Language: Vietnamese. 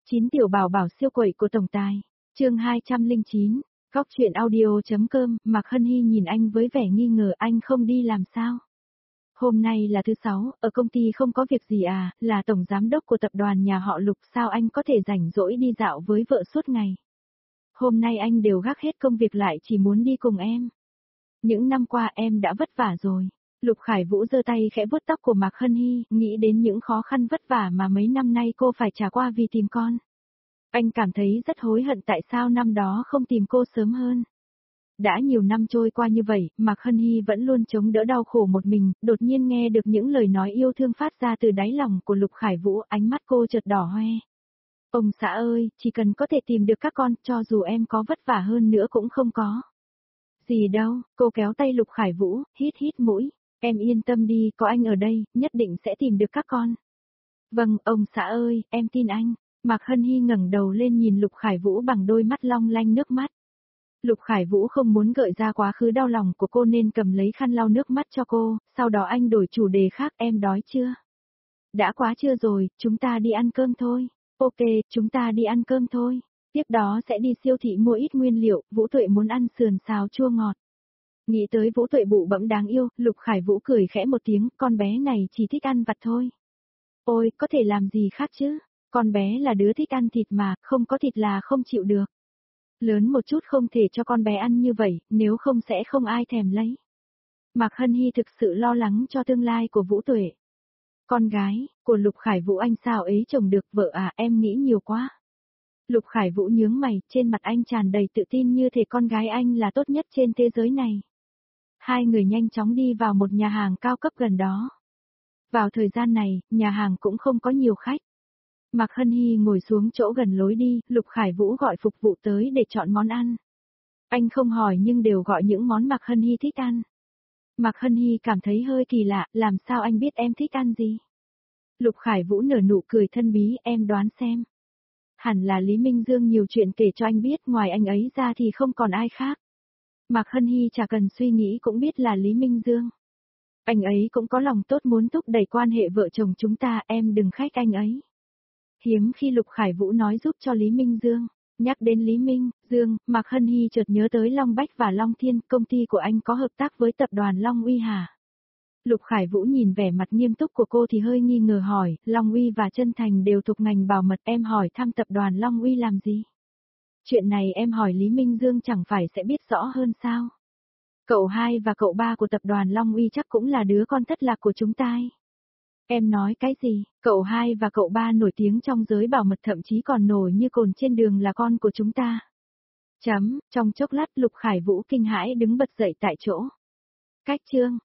9 tiểu bảo bảo siêu quậy của tổng tài. Chương 209. Góc truyện audio.com. Mạc Hân Hy nhìn anh với vẻ nghi ngờ, anh không đi làm sao? Hôm nay là thứ 6, ở công ty không có việc gì à, là tổng giám đốc của tập đoàn nhà họ Lục, sao anh có thể rảnh rỗi đi dạo với vợ suốt ngày? Hôm nay anh đều gác hết công việc lại chỉ muốn đi cùng em. Những năm qua em đã vất vả rồi. Lục Khải Vũ giơ tay khẽ vuốt tóc của Mạc Hân Hy, nghĩ đến những khó khăn vất vả mà mấy năm nay cô phải trải qua vì tìm con. Anh cảm thấy rất hối hận tại sao năm đó không tìm cô sớm hơn. Đã nhiều năm trôi qua như vậy, Mạc Hân Hy vẫn luôn chống đỡ đau khổ một mình, đột nhiên nghe được những lời nói yêu thương phát ra từ đáy lòng của Lục Khải Vũ, ánh mắt cô chợt đỏ hoe. Ông xã ơi, chỉ cần có thể tìm được các con, cho dù em có vất vả hơn nữa cũng không có. Gì đâu, cô kéo tay Lục Khải Vũ, hít hít mũi. Em yên tâm đi, có anh ở đây, nhất định sẽ tìm được các con. Vâng, ông xã ơi, em tin anh. Mạc Hân Hy ngẩng đầu lên nhìn Lục Khải Vũ bằng đôi mắt long lanh nước mắt. Lục Khải Vũ không muốn gợi ra quá khứ đau lòng của cô nên cầm lấy khăn lau nước mắt cho cô, sau đó anh đổi chủ đề khác, em đói chưa? Đã quá trưa rồi, chúng ta đi ăn cơm thôi. Ok, chúng ta đi ăn cơm thôi. Tiếp đó sẽ đi siêu thị mua ít nguyên liệu, Vũ Tuệ muốn ăn sườn xào chua ngọt. Nghĩ tới Vũ Tuệ bụ bẫm đáng yêu, Lục Khải Vũ cười khẽ một tiếng, con bé này chỉ thích ăn vặt thôi. Ôi, có thể làm gì khác chứ? Con bé là đứa thích ăn thịt mà, không có thịt là không chịu được. Lớn một chút không thể cho con bé ăn như vậy, nếu không sẽ không ai thèm lấy. Mạc Hân Hy thực sự lo lắng cho tương lai của Vũ Tuệ. Con gái, của Lục Khải Vũ anh sao ấy chồng được vợ à, em nghĩ nhiều quá. Lục Khải Vũ nhướng mày, trên mặt anh tràn đầy tự tin như thể con gái anh là tốt nhất trên thế giới này. Hai người nhanh chóng đi vào một nhà hàng cao cấp gần đó. Vào thời gian này, nhà hàng cũng không có nhiều khách. Mạc Hân Hy ngồi xuống chỗ gần lối đi, Lục Khải Vũ gọi phục vụ tới để chọn món ăn. Anh không hỏi nhưng đều gọi những món Mạc Hân Hy thích ăn. Mạc Hân Hy cảm thấy hơi kỳ lạ, làm sao anh biết em thích ăn gì? Lục Khải Vũ nở nụ cười thân bí, em đoán xem. Hẳn là Lý Minh Dương nhiều chuyện kể cho anh biết, ngoài anh ấy ra thì không còn ai khác. Mạc Hân Hy chả cần suy nghĩ cũng biết là Lý Minh Dương. Anh ấy cũng có lòng tốt muốn thúc đẩy quan hệ vợ chồng chúng ta, em đừng khách anh ấy. Hiếm khi Lục Khải Vũ nói giúp cho Lý Minh Dương. Nhắc đến Lý Minh Dương, Mạc Hân Hy chợt nhớ tới Long Bách và Long Thiên, công ty của anh có hợp tác với tập đoàn Long Uy hả? Lục Khải Vũ nhìn vẻ mặt nghiêm túc của cô thì hơi nghi ngờ hỏi, Long Uy và Chân Thành đều thuộc ngành bảo mật, em hỏi thăm tập đoàn Long Uy làm gì? Chuyện này em hỏi Lý Minh Dương chẳng phải sẽ biết rõ hơn sao? Cậu 2 và cậu 3 của tập đoàn Long Uy chắc cũng là đứa con thất lạc của chúng ta. Em nói cái gì? Cậu 2 và cậu 3 nổi tiếng trong giới bảo mật, thậm chí còn nổi như cồn trên đường là con của chúng ta. Trong chốc lát Lục Khải Vũ kinh hãi đứng bật dậy tại chỗ. Cách chương